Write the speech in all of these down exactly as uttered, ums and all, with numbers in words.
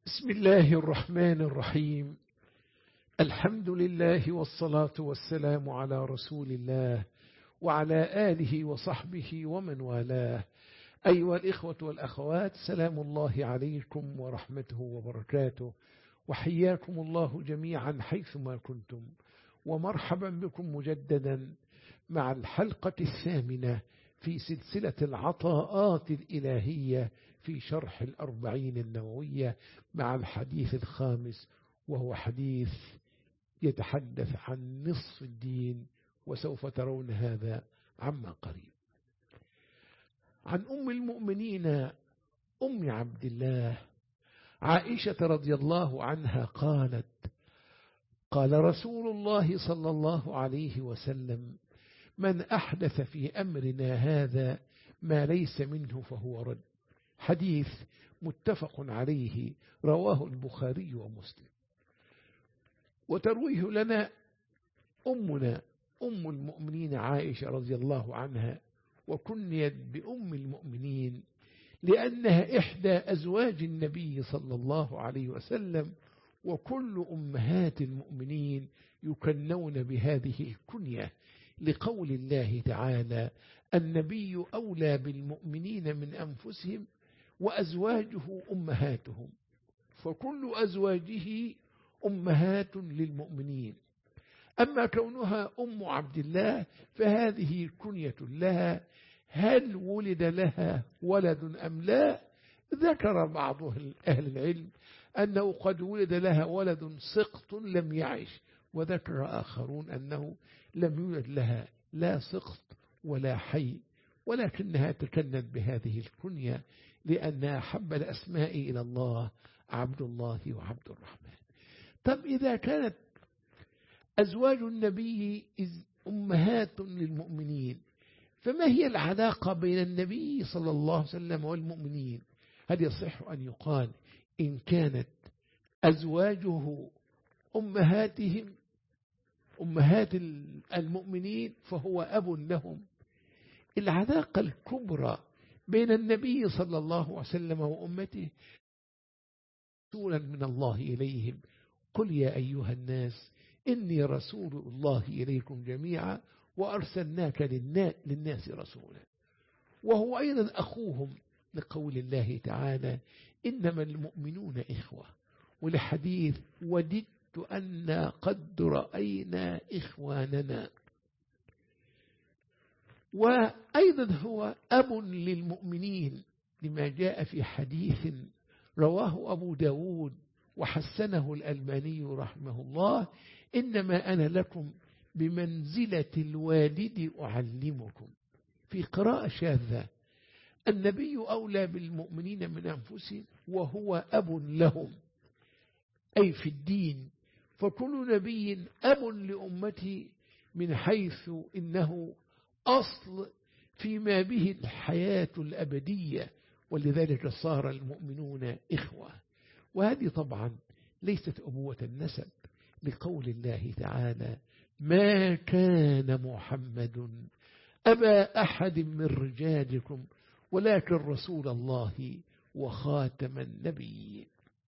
بسم الله الرحمن الرحيم. الحمد لله والصلاة والسلام على رسول الله وعلى آله وصحبه ومن والاه. أيها الإخوة والأخوات، سلام الله عليكم ورحمته وبركاته، وحياكم الله جميعا حيثما كنتم، ومرحبا بكم مجددا مع الحلقة الثامنة في سلسلة العطاءات الإلهية في شرح الأربعين النووية، مع الحديث الخامس، وهو حديث يتحدث عن نصف الدين، وسوف ترون هذا عما قريب. عن أم المؤمنين أم عبد الله عائشة رضي الله عنها قالت: قال رسول الله صلى الله عليه وسلم: من أحدث في أمرنا هذا ما ليس منه فهو رد. حديث متفق عليه، رواه البخاري ومسلم. وترويه لنا أمنا أم المؤمنين عائشة رضي الله عنها، وكنيت بأم المؤمنين لأنها إحدى أزواج النبي صلى الله عليه وسلم، وكل أمهات المؤمنين يكنون بهذه الكنية، لقول الله تعالى: النبي أولى بالمؤمنين من أنفسهم وأزواجه أمهاتهم، فكل أزواجه أمهات للمؤمنين. أما كونها أم عبد الله فهذه كنية لها. هل ولد لها ولد أم لا؟ ذكر بعض أهل العلم أنه قد ولد لها ولد سقط لم يعش، وذكر آخرون أنه لم يولد لها لا سقط ولا حي، ولكنها تكنت بهذه الكنية لأنها أحب الأسماء إلى الله عبد الله وعبد الرحمن. طب إذا كانت أزواج النبي أمهات للمؤمنين، فما هي العلاقة بين النبي صلى الله عليه وسلم والمؤمنين؟ هل يصح أن يقال إن كانت أزواجه أمهاتهم أمهات المؤمنين فهو أب لهم؟ العلاقة الكبرى بين النبي صلى الله عليه وسلم وأمته رسولا من الله إليهم: قل يا أيها الناس إني رسول الله إليكم جميعا وأرسلناك للناس رسولا. وهو أيضا أخوهم، لقول الله تعالى: إنما المؤمنون إخوة، ولحديث: وددت أنا قد رأينا إخواننا. وأيضا هو أب للمؤمنين، لما جاء في حديث رواه أبو داود وحسنه الألباني رحمه الله: إنما أنا لكم بمنزلة الوالد أعلمكم. في قراءة شاذة: النبي أولى بالمؤمنين من أنفسهم وهو أب لهم، أي في الدين، فكل نبي أب لأمته من حيث إنه أصل فيما به الحياة الأبدية، ولذلك صار المؤمنون إخوة. وهذه طبعا ليست أبوة النسب، لقول الله تعالى: ما كان محمد أبا أحد من رجالكم ولكن رسول الله وخاتم النبيين.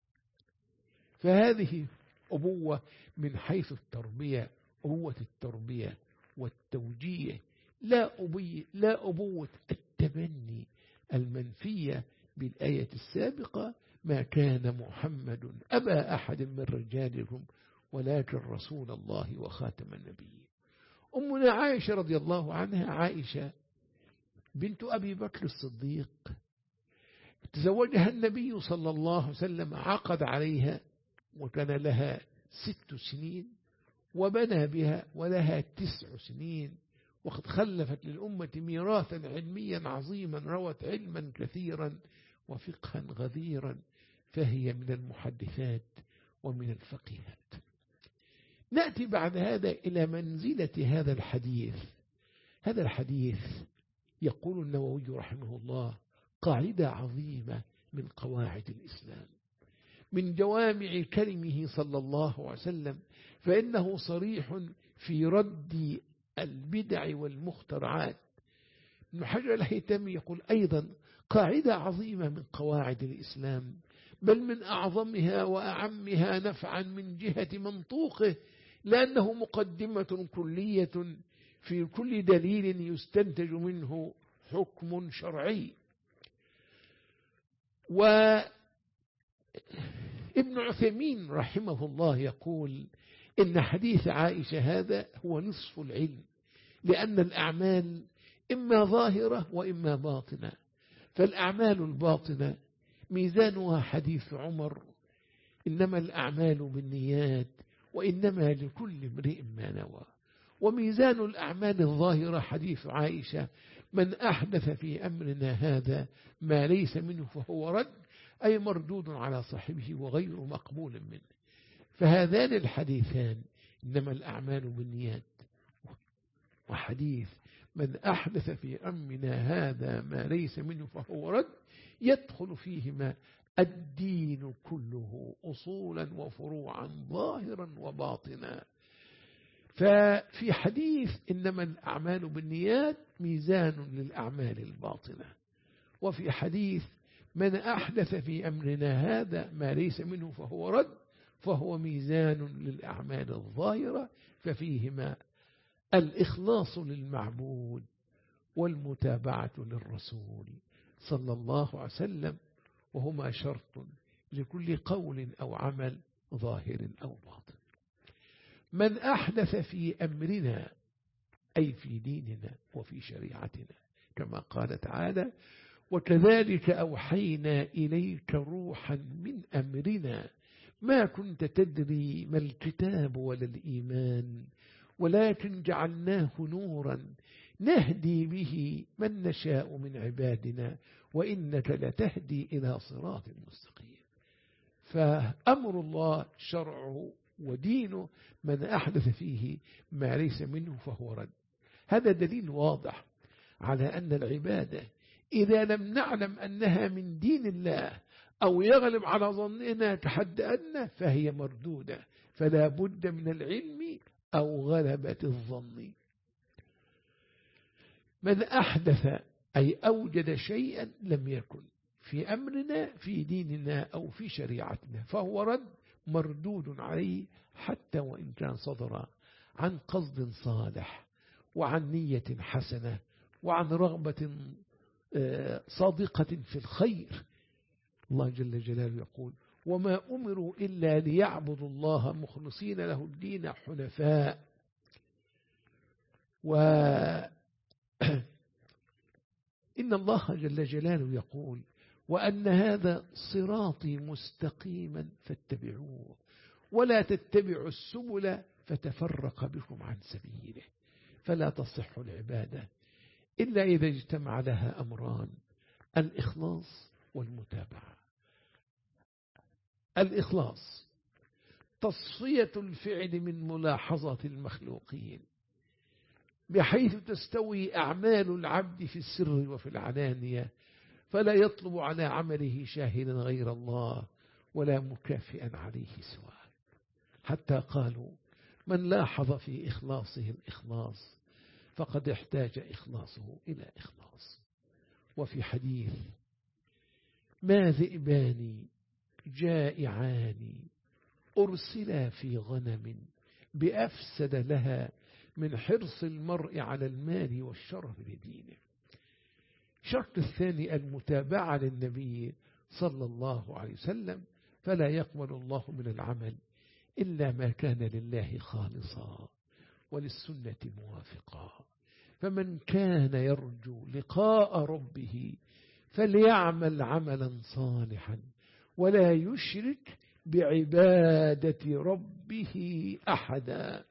فهذه أبوة من حيث التربية، أبوة التربية والتوجيه، لا أبي لا أبوة التبني المنفية بالآية السابقة: ما كان محمد أبا أحد من رجالكم ولكن رسول الله وخاتم النبيين. أمنا عائشة رضي الله عنها، عائشة بنت أبي بكر الصديق، تزوجها النبي صلى الله عليه وسلم، عقد عليها وكان لها ست سنين، وبنى بها ولها تسع سنين، وقد خلفت للأمة ميراثا علميا عظيما، روت علما كثيرا وفقها غزيرا، فهي من المحدثات ومن الفقيهات. نأتي بعد هذا إلى منزلة هذا الحديث. هذا الحديث يقول النووي رحمه الله: قاعدة عظيمة من قواعد الإسلام، من جوامع كلمه صلى الله عليه وسلم، فإنه صريح في رد البدع والمخترعات. ابن حجر الهيثمي يقول أيضا: قاعدة عظيمة من قواعد الإسلام: بل من أعظمها وأعمها نفعا من جهة منطوقه، لأنه مقدمة كلية في كل دليل يستنتج منه حكم شرعي. وابن عثيمين رحمه الله يقول إن حديث عائشة هذا هو نصف العلم، لأن الأعمال إما ظاهرة وإما باطنة، فالأعمال الباطنة ميزانها حديث عمر: إنما الأعمال بالنيات وإنما لكل امرئ ما نوى. وميزان الأعمال الظاهرة حديث عائشة: من أحدث في أمرنا هذا ما ليس منه فهو رد، أي مردود على صاحبه وغير مقبول منه. فهذان الحديثان، إنما الأعمال بالنيات وحديث من أحدث في أمرنا هذا ما ليس منه فهو رد، يدخل فيهما الدين كله أصولا وفروعا ظاهرا وباطنا. ففي حديث إنما الأعمال بالنيات ميزان للأعمال الباطنة، وفي حديث من أحدث في أمرنا هذا ما ليس منه فهو رد فهو ميزان للأعمال الظاهرة، ففيهما الإخلاص للمعبود والمتابعة للرسول صلى الله عليه وسلم، وهما شرط لكل قول أو عمل ظاهر أو باطن. من أحدث في أمرنا أي في ديننا وفي شريعتنا، كما قال تعالى: وكذلك أوحينا إليك روحا من أمرنا ما كنت تدري ما الكتاب ولا الإيمان ولكن جعلناه نورا نهدي به من نشاء من عبادنا وإنك لتهدي إلى صراط مستقيم. فأمر الله شرعه ودينه، من أحدث فيه ما ليس منه فهو رد. هذا دليل واضح على أن العبادة إذا لم نعلم أنها من دين الله أو يغلب على ظننا كحد أدنى فهي مردودة، فلا بد من العلم أو غلبة الظن. من أحدث أي أوجد شيئا لم يكن في أمرنا في ديننا أو في شريعتنا فهو رد مردود عليه، حتى وإن كان صدر عن قصد صالح وعن نية حسنة وعن رغبة صادقة في الخير. الله جل جلاله يقول: وما أمروا إلا ليعبدوا الله مخلصين له الدين حنفاء. وإن الله جل جلاله يقول: وأن هذا صراطي مستقيما فاتبعوه ولا تتبعوا السبل فتفرق بكم عن سبيله. فلا تصح العبادة إلا إذا اجتمع لها أمران: الإخلاص والمتابعة. الإخلاص تصفية الفعل من ملاحظة المخلوقين، بحيث تستوي أعمال العبد في السر وفي العلانية، فلا يطلب على عمله شاهدا غير الله ولا مكافئا عليه سواه. حتى قالوا: من لاحظ في إخلاصه الإخلاص فقد احتاج إخلاصه إلى إخلاص. وفي حديث: ما ذئبان جائعان أرسلا في غنم بأفسد لها من حرص المرء على المال والشرف لدينه. الشرط الثاني المتابعة للنبي صلى الله عليه وسلم، فلا يقبل الله من العمل إلا ما كان لله خالصا وللسنة موافقا. فمن كان يرجو لقاء ربه فليعمل عملا صالحا ولا يشرك بعبادة ربه أحدا.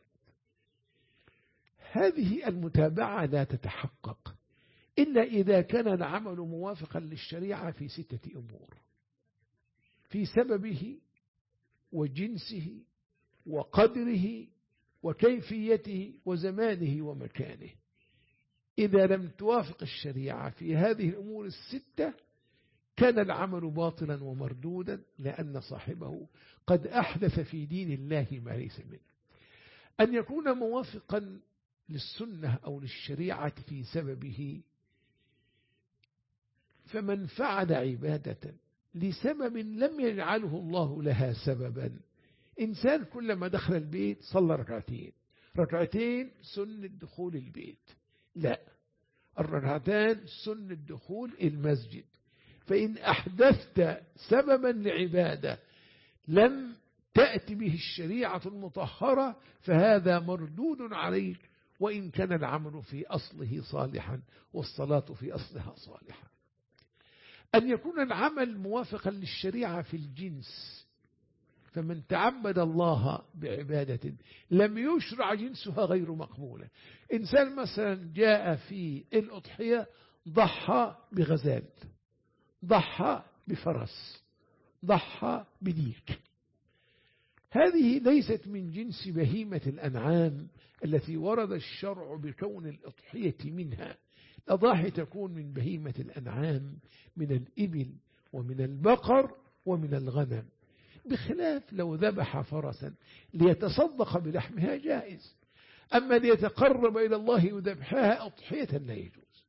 هذه المتابعة لا تتحقق إلا إذا كان العمل موافقا للشريعة في ستة أمور: في سببه وجنسه وقدره وكيفيته وزمانه ومكانه. إذا لم توافق الشريعة في هذه الأمور الستة كان العمل باطلا ومردودا، لأن صاحبه قد أحدث في دين الله ما ليس منه. أن يكون موافقا للسنة أو للشريعة في سببه، فمن فعل عبادة لسبب لم يجعله الله لها سببا. إنسان كلما دخل البيت صلى ركعتين، ركعتين سنة دخول البيت، لا، الركعتان سنة دخول المسجد. فإن أحدثت سببا لعبادة لم تأتي به الشريعة المطهرة فهذا مردود عليك، وإن كان العمل في أصله صالحا والصلاة في أصلها صالحة. أن يكون العمل موافقا للشريعة في الجنس، فمن تعبد الله بعبادة لم يشرع جنسها غير مقبولة. إنسان مثلا جاء في الأضحية ضحى بغزال، ضحى بفرس، ضحى بديك، هذه ليست من جنس بهيمة الأنعام التي ورد الشرع بكون الأضحية منها. الأضاحي تكون من بهيمة الأنعام، من الإبل ومن البقر ومن الغنم، بخلاف لو ذبح فرسا ليتصدق بلحمها جائز، أما ليتقرب إلى الله وذبحها أضحية لا يجوز.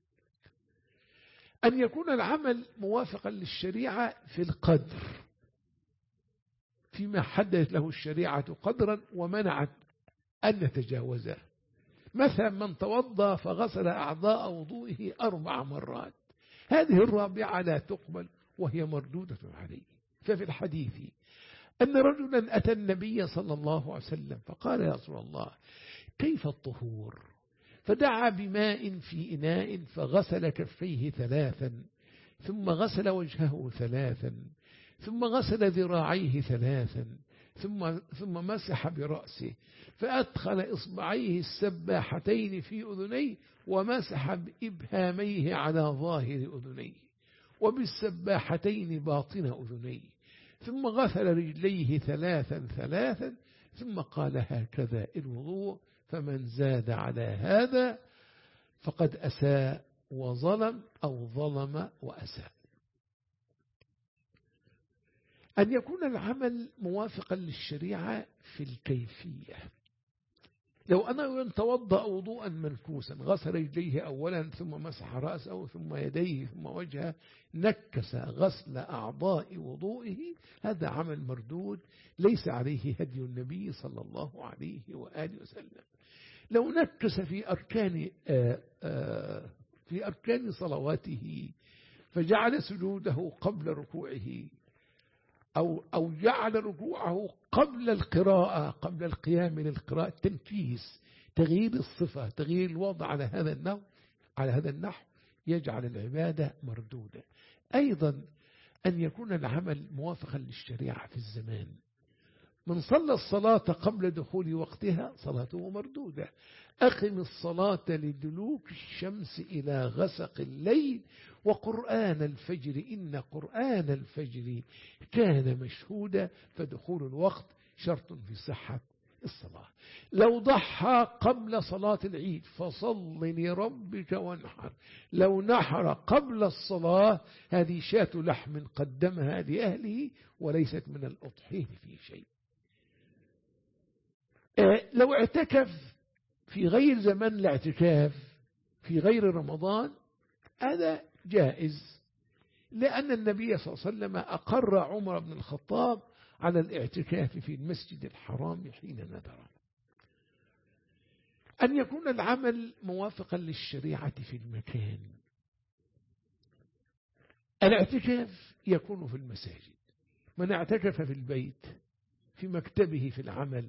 أن يكون العمل موافقا للشريعة في القدر، فيما حددت له الشريعة قدرا ومنعت أن نتجاوزه. مثلا من توضأ فغسل أعضاء وضوئه أربع مرات، هذه الرابعة لا تقبل وهي مردودة عليه. ففي الحديث أن رجلا أتى النبي صلى الله عليه وسلم فقال: يا رسول الله كيف الطهور؟ فدعا بماء في إناء فغسل كفيه ثلاثا، ثم غسل وجهه ثلاثا، ثم غسل ذراعيه ثلاثا، ثم ثم مسح برأسه، فأدخل إصبعيه السباحتين في أذنيه ومسح بإبهاميه على ظاهر أذنيه وبالسباحتين باطن أذنيه، ثم غسل رجليه ثلاثا ثلاثا، ثم قال: هكذا الوضوء، فمن زاد على هذا فقد أساء وظلم أو ظلم وأساء. أن يكون العمل موافقا للشريعة في الكيفية. لو أنا توضأ وضوءا منكوسا، غسل رجليه أولا ثم مسح رأسه ثم يديه ثم وجهه، نكس غسل أعضاء وضوئه، هذا عمل مردود ليس عليه هدي النبي صلى الله عليه وآله وسلم. لو نكس في أركان آآ آآ في أركان صلواته فجعل سجوده قبل ركوعه أو أو جعل ركوعه قبل القراءة، قبل القيام للقراءة، تنكيس، تغيير الصفة، تغيير الوضع على هذا النحو على هذا النحو يجعل العبادة مردودة. أيضا أن يكون العمل موافقا للشريعة في الزمان. من صلى الصلاة قبل دخول وقتها صلاته مردودة. أقم الصلاة لدلوك الشمس إلى غسق الليل وقرآن الفجر إن قرآن الفجر كان مشهودا، فدخول الوقت شرط في صحة الصلاة. لو ضحى قبل صلاة العيد فصل لربك وانحر، لو نحر قبل الصلاة هذه شاة لحم قدمها لأهله وليست من الأضحية في شيء. لو اعتكف في غير زمن الاعتكاف في غير رمضان هذا جائز، لأن النبي صلى الله عليه وسلم أقر عمر بن الخطاب على الاعتكاف في المسجد الحرام حين نذر. أن يكون العمل موافقا للشريعة في المكان. الاعتكاف يكون في المساجد، من اعتكف في البيت، في مكتبه، في العمل،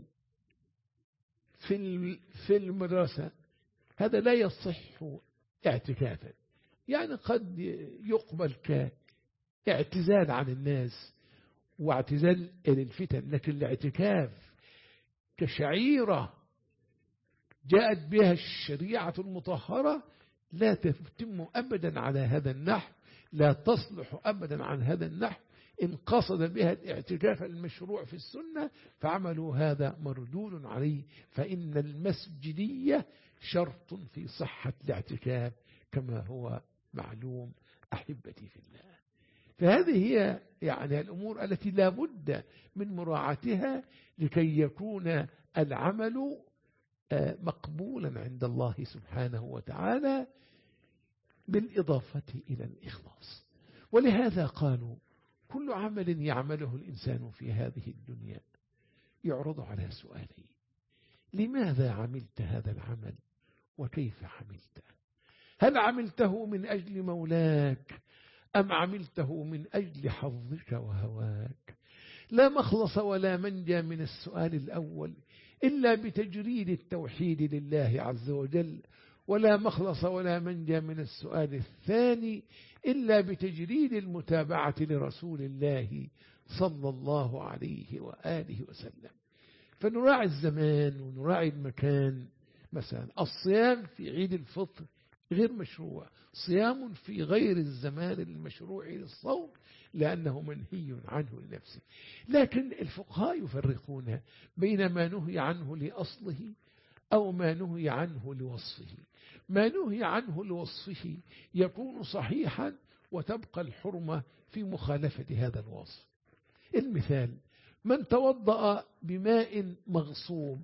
في في المدرسة، هذا لا يصح اعتكافا. يعني قد يقبل كاعتزال عن الناس واعتزال للفتن، لكن الاعتكاف كشعيرة جاءت بها الشريعة المطهرة لا تتم أبدا على هذا النحو، لا تصلح أبدا عن هذا النحو. إن قصد بها الاعتكاف المشروع في السنة فعملوا هذا مردود عليه، فإن المسجدية شرط في صحة الاعتكاف كما هو معلوم أحبتي في الله. فهذه هي يعني الأمور التي لا بد من مراعاتها لكي يكون العمل مقبولا عند الله سبحانه وتعالى بالإضافة إلى الإخلاص. ولهذا قالوا كل عمل يعمله الإنسان في هذه الدنيا يعرض على سؤالين: لماذا عملت هذا العمل وكيف عملته؟ هل عملته من أجل مولاك أم عملته من أجل حظك وهواك؟ لا مخلص ولا منجى من السؤال الأول إلا بتجريد التوحيد لله عز وجل، ولا مخلص ولا منجى من السؤال الثاني إلا بتجريد المتابعة لرسول الله صلى الله عليه وآله وسلم. فنراعي الزمان ونراعي المكان. مثلا الصيام في عيد الفطر غير مشروع، صيام في غير الزمان المشروع للصوم لأنه منهي عنه لنفسه. لكن الفقهاء يفرقون بين ما نهي عنه لأصله أو ما نهي عنه لوصفه. ما نهي عنه لوصفه يكون صحيحا وتبقى الحرمة في مخالفة هذا الوصف. المثال: من توضأ بماء مغصوب،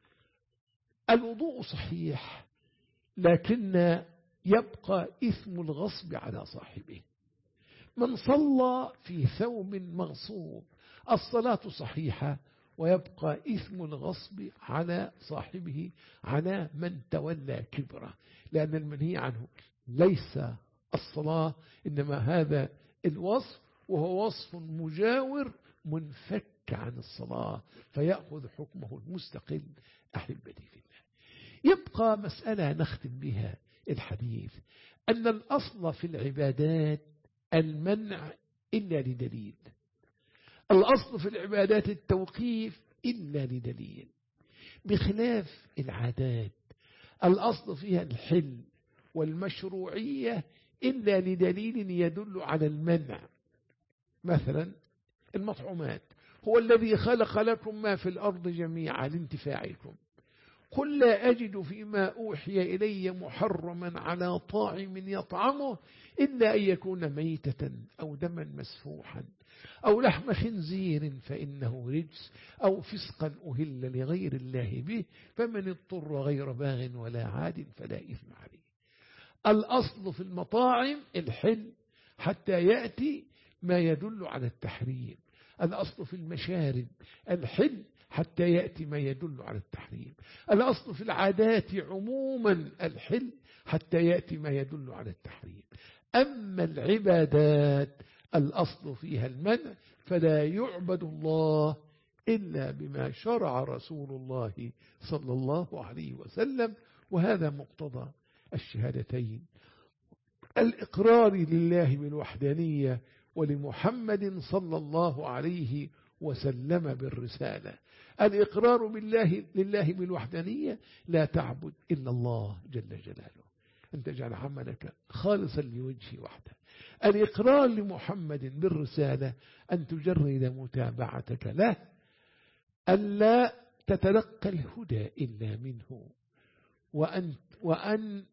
الوضوء صحيح لكن يبقى إثم الغصب على صاحبه. من صلى في ثوب مغصوب، الصلاة صحيحة ويبقى إثم الغصب على صاحبه، على من تولى كبره، لأن المنهي عنه ليس الصلاة إنما هذا الوصف، وهو وصف مجاور منفك عن الصلاة فيأخذ حكمه المستقل. أحبتي في الله، يبقى مسألة نختم بها الحديث، أن الأصل في العبادات المنع إلا لدليل. الأصل في العبادات التوقيف إلا لدليل، بخلاف العادات الأصل فيها الحل والمشروعية إلا لدليل يدل على المنع. مثلا المطعومات: هو الذي خلق لكم ما في الأرض جميعا لانتفاعكم، قل لا أجد فيما أوحي إلي محرما على طاعم يطعمه إلا أن يكون ميتة أو دما مسفوحا أو لحم خنزير فإنه رجس أو فسقا أهل لغير الله به فمن اضطر غير باغ ولا عاد فلا إثم عليه. الأصل في المطاعم الحل حتى يأتي ما يدل على التحريم. الأصل في المشارب الحل حتى يأتي ما يدل على التحريم. الأصل في العادات عموما الحل حتى يأتي ما يدل على التحريم. أما العبادات الأصل فيها المنع، فلا يعبد الله إلا بما شرع رسول الله صلى الله عليه وسلم. وهذا مقتضى الشهادتين: الإقرار لله بالوحدانية ولمحمد صلى الله عليه وسلم بالرسالة. الإقرار بالله لله بالوحدانية: لا تعبد إلا الله جل جلاله، أن تجعل عملك خالصا لوجهه وحده. الإقرار لمحمد بالرسالة: أن تجرد متابعتك له، ألا تتلقى الهدى إلا منه، وأن, وأن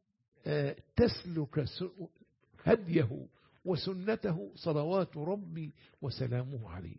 تسلك هديه وسنته صلوات ربي وسلامه عليه.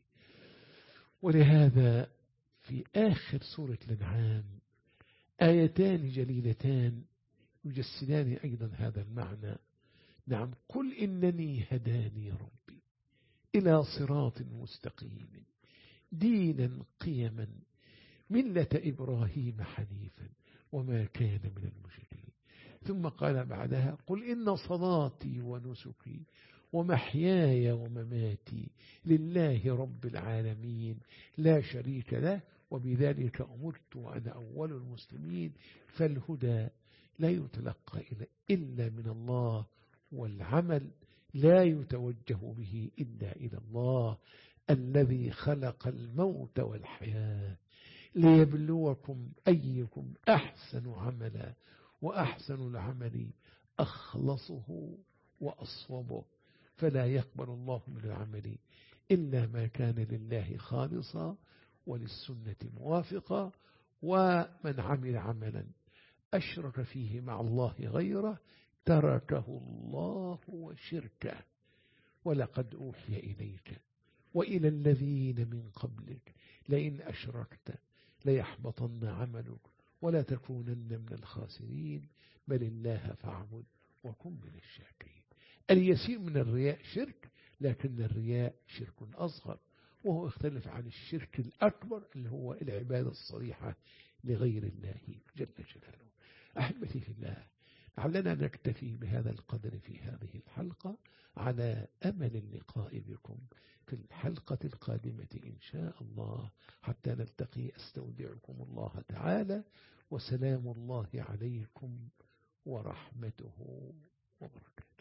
ولهذا في آخر سورة الأنعام آيتان جليلتان يجسدان أيضا هذا المعنى. نعم: قل إنني هداني ربي إلى صراط مستقيم دينا قيما ملة إبراهيم حنيفا وما كان من المشركين. ثم قال بعدها: قل إن صلاتي ونسكي ومحياي ومماتي لله رب العالمين لا شريك له وبذلك أمرت وأنا أول المسلمين. فالهدى لا يتلقى إلا من الله، والعمل لا يتوجه به إلا إلى الله الذي خلق الموت والحياة ليبلوكم أيكم أحسن عملا، وأحسن العمل أخلصه وأصوبه. فلا يقبل الله من العمل إلا ما كان لله خالصا وللسنة موافقا. ومن عمل عملا أشرك فيه مع الله غيره تركه الله وشركه. ولقد أوحي إليك وإلى الذين من قبلك لئن أشركت ليحبطن عملك ولا تكونن من الخاسرين بل الله فاعبد وكن من الشاكرين. اليسير من الرياء شرك، لكن الرياء شرك أصغر، وهو يختلف عن الشرك الأكبر اللي هو العبادة الصريحة لغير الله جل جلاله. أحبتي في الله، لعلنا نكتفي بهذا القدر في هذه الحلقة، على أمل اللقاء بكم في الحلقة القادمة إن شاء الله، حتى نلتقي. أستودعكم الله تعالى، وسلام الله عليكم ورحمته وبركاته.